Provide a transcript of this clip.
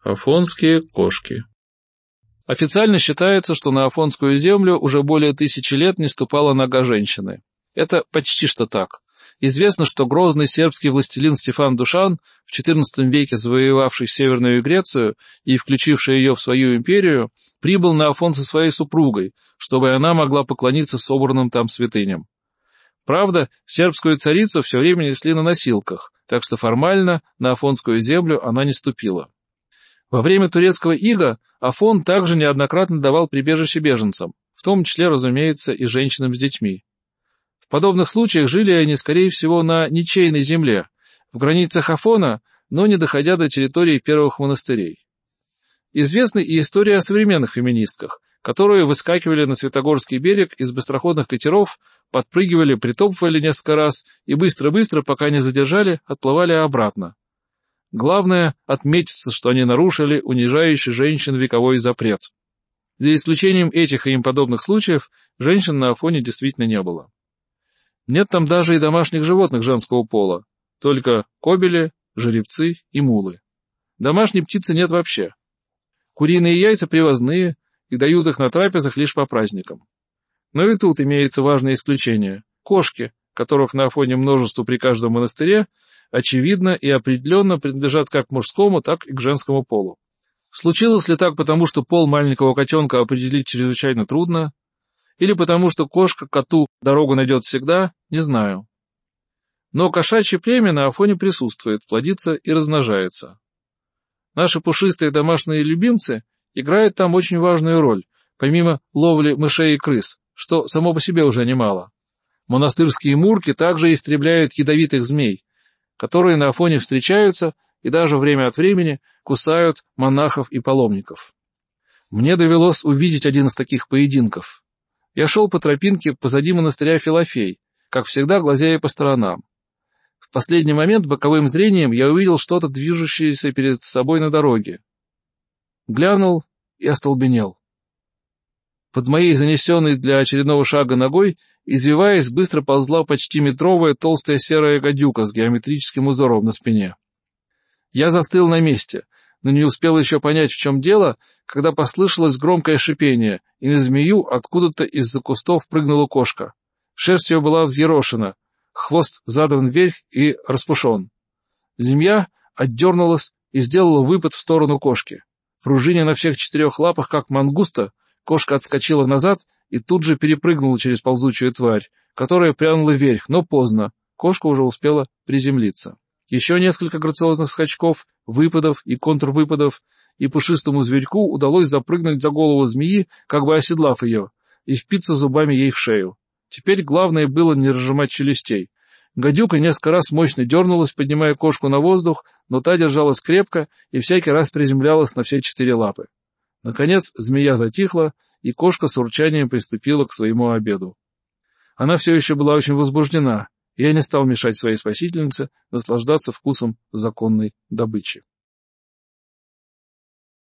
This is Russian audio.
Афонские кошки. Официально считается, что на Афонскую землю уже более 1000 лет не ступала нога женщины. Это почти что так. Известно, что грозный сербский властелин Стефан Душан, в XIV веке завоевавший Северную Грецию и включивший ее в свою империю, прибыл на Афон со своей супругой, чтобы она могла поклониться собранным там святыням. Правда, сербскую царицу все время несли на носилках, так что формально на Афонскую землю она не ступила. Во время турецкого ига Афон также неоднократно давал прибежище беженцам, в том числе, разумеется, и женщинам с детьми. В подобных случаях жили они, скорее всего, на ничейной земле, в границах Афона, но не доходя до территории первых монастырей. Известна и история о современных феминистках, которые выскакивали на Святогорский берег из быстроходных катеров, подпрыгивали, притопывали несколько раз и быстро-быстро, пока не задержали, отплывали обратно. Главное — отметиться, что они нарушили унижающий женщин вековой запрет. За исключением этих и им подобных случаев, женщин на Афоне действительно не было. Нет там даже и домашних животных женского пола, только кобели, жеребцы и мулы. Домашней птицы нет вообще. Куриные яйца привозные, и дают их на трапезах лишь по праздникам. Но и тут имеется важное исключение. Кошки, которых на Афоне множество при каждом монастыре, очевидно и определенно принадлежат как к мужскому, так и к женскому полу. Случилось ли так потому, что пол маленького котенка определить чрезвычайно трудно, или потому, что кошка коту дорогу найдет всегда, не знаю. Но кошачье племя на Афоне присутствует, плодится и размножается. Наши пушистые домашние любимцы играют там очень важную роль, помимо ловли мышей и крыс, что само по себе уже немало. Монастырские мурки также истребляют ядовитых змей, которые на Афоне встречаются и даже время от времени кусают монахов и паломников. Мне довелось увидеть один из таких поединков. Я шел по тропинке позади монастыря Филофей, как всегда глазея по сторонам. В последний момент боковым зрением я увидел что-то, движущееся перед собой на дороге. Глянул и остолбенел. Под моей занесенной для очередного шага ногой, извиваясь, быстро ползла почти метровая толстая серая гадюка с геометрическим узором на спине. Я застыл на месте, но не успел еще понять, в чем дело, когда послышалось громкое шипение, и на змею откуда-то из-за кустов прыгнула кошка. Шерсть ее была взъерошена, хвост задран вверх и распушен. Змея отдернулась и сделала выпад в сторону кошки. Пружиня на всех 4 лапах, как мангуста, кошка отскочила назад и тут же перепрыгнула через ползучую тварь, которая прянула вверх, но поздно, кошка уже успела приземлиться. Еще несколько грациозных скачков, выпадов и контрвыпадов, и пушистому зверьку удалось запрыгнуть за голову змеи, как бы оседлав ее, и впиться зубами ей в шею. Теперь главное было не разжимать челюстей. Гадюка несколько раз мощно дернулась, поднимая кошку на воздух, но та держалась крепко и всякий раз приземлялась на все 4 лапы. Наконец змея затихла, и кошка с урчанием приступила к своему обеду. Она все еще была очень возбуждена, и я не стал мешать своей спасительнице наслаждаться вкусом законной добычи.